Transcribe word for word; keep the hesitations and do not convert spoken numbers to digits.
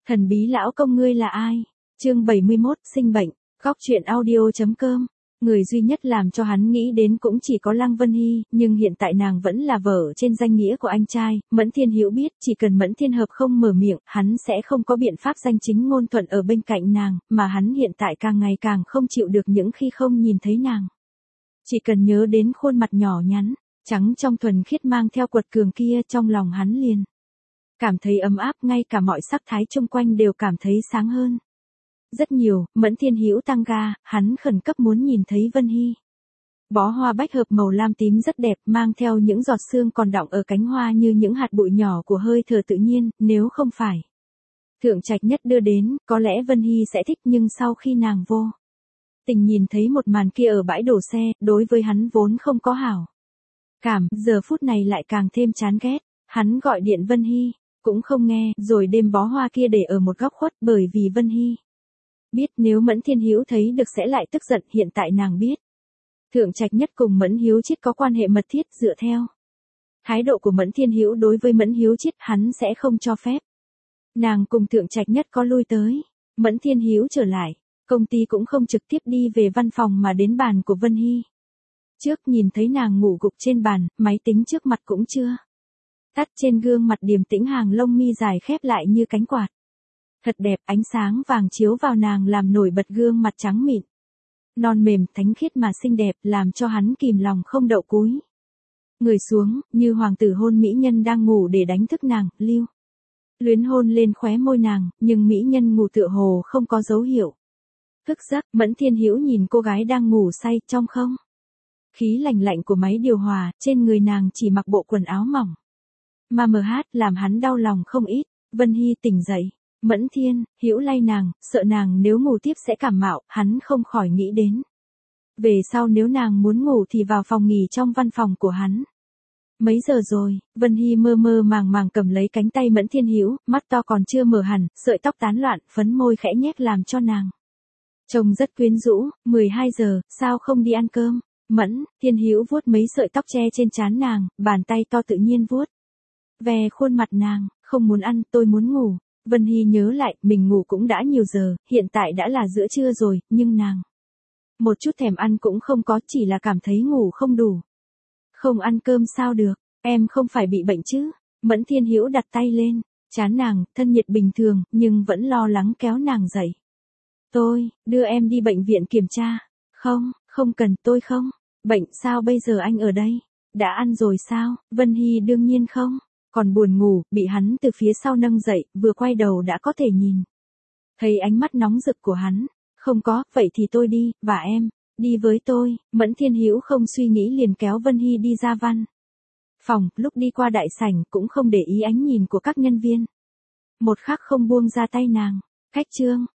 Thần bí lão công ngươi là ai? Chương bảy mươi mốt, sinh bệnh. Góc truyện audio chấm com. Người duy nhất làm cho hắn nghĩ đến cũng chỉ có Lăng Vân Hy, nhưng hiện tại nàng vẫn là vợ trên danh nghĩa của anh trai. Mẫn Thiên Hữu biết, chỉ cần Mẫn Thiên Hợp không mở miệng, hắn sẽ không có biện pháp danh chính ngôn thuận ở bên cạnh nàng, mà hắn hiện tại càng ngày càng không chịu được những khi không nhìn thấy nàng. Chỉ cần nhớ đến khuôn mặt nhỏ nhắn, trắng trong thuần khiết mang theo quật cường kia, trong lòng hắn liền cảm thấy ấm áp, ngay cả mọi sắc thái xung quanh đều cảm thấy sáng hơn. Rất nhiều, Mẫn Thiên Hữu tăng ga, hắn khẩn cấp muốn nhìn thấy Vân Hy. Bó hoa bách hợp màu lam tím rất đẹp, mang theo những giọt sương còn đọng ở cánh hoa như những hạt bụi nhỏ của hơi thở tự nhiên, nếu không phải Thượng Trạch Nhất đưa đến, có lẽ Vân Hy sẽ thích, nhưng sau khi nàng vô tình nhìn thấy một màn kia ở bãi đổ xe, đối với hắn vốn không có hảo cảm, giờ phút này lại càng thêm chán ghét. Hắn gọi điện Vân Hy, cũng không nghe, rồi đem bó hoa kia để ở một góc khuất, bởi vì Vân Hy biết nếu Mẫn Thiên Hữu thấy được sẽ lại tức giận. Hiện tại nàng biết Thượng Trạch Nhất cùng Mẫn Hiếu Chiết có quan hệ mật thiết, dựa theo thái độ của Mẫn Thiên Hữu đối với Mẫn Hiếu Chiết, hắn sẽ không cho phép nàng cùng Thượng Trạch Nhất có lui tới. Mẫn Thiên Hữu trở lại công ty cũng không trực tiếp đi về văn phòng mà đến bàn của Vân Hy. Trước nhìn thấy nàng ngủ gục trên bàn, máy tính trước mặt cũng chưa tắt, trên gương mặt điềm tĩnh hàng lông mi dài khép lại như cánh quạt. Thật đẹp, ánh sáng vàng chiếu vào nàng làm nổi bật gương mặt trắng mịn, non mềm, thánh khiết mà xinh đẹp, làm cho hắn kìm lòng không đậu cúi người xuống, như hoàng tử hôn mỹ nhân đang ngủ để đánh thức nàng, lưu luyến hôn lên khóe môi nàng, nhưng mỹ nhân ngủ tựa hồ không có dấu hiệu thức giấc. Mẫn Thiên Hữu nhìn cô gái đang ngủ say, trong không khí lạnh lạnh của máy điều hòa, trên người nàng chỉ mặc bộ quần áo mỏng mà mờ hát, làm hắn đau lòng không ít. Vân Hy tỉnh dậy, Mẫn Thiên Hữu lay nàng, sợ nàng nếu ngủ tiếp sẽ cảm mạo, hắn không khỏi nghĩ đến về sau nếu nàng muốn ngủ thì vào phòng nghỉ trong văn phòng của hắn. Mấy giờ rồi? Vân Hy mơ mơ màng màng cầm lấy cánh tay Mẫn Thiên Hữu, mắt to còn chưa mở hẳn, sợi tóc tán loạn, phấn môi khẽ nhếch làm cho nàng trông rất quyến rũ. Mười hai giờ, sao không đi ăn cơm? Mẫn Thiên Hữu vuốt mấy sợi tóc che trên trán nàng, bàn tay to tự nhiên vuốt về khuôn mặt nàng. Không muốn ăn, tôi muốn ngủ. Vân Hy nhớ lại, mình ngủ cũng đã nhiều giờ, hiện tại đã là giữa trưa rồi, nhưng nàng một chút thèm ăn cũng không có, chỉ là cảm thấy ngủ không đủ. Không ăn cơm sao được, em không phải bị bệnh chứ? Mẫn Thiên Hữu đặt tay lên trán nàng, thân nhiệt bình thường, nhưng vẫn lo lắng kéo nàng dậy. Tôi, đưa em đi bệnh viện kiểm tra. Không, không cần, tôi không bệnh. Sao bây giờ anh ở đây? Đã ăn rồi sao? Vân Hy đương nhiên không. Còn buồn ngủ, bị hắn từ phía sau nâng dậy, vừa quay đầu đã có thể nhìn thấy ánh mắt nóng rực của hắn. Không có, vậy thì tôi đi, và em, đi với tôi. Mẫn Thiên Hữu không suy nghĩ liền kéo Vân Hy đi ra văn phòng, lúc đi qua đại sảnh cũng không để ý ánh nhìn của các nhân viên, một khắc không buông ra tay nàng. Cách trương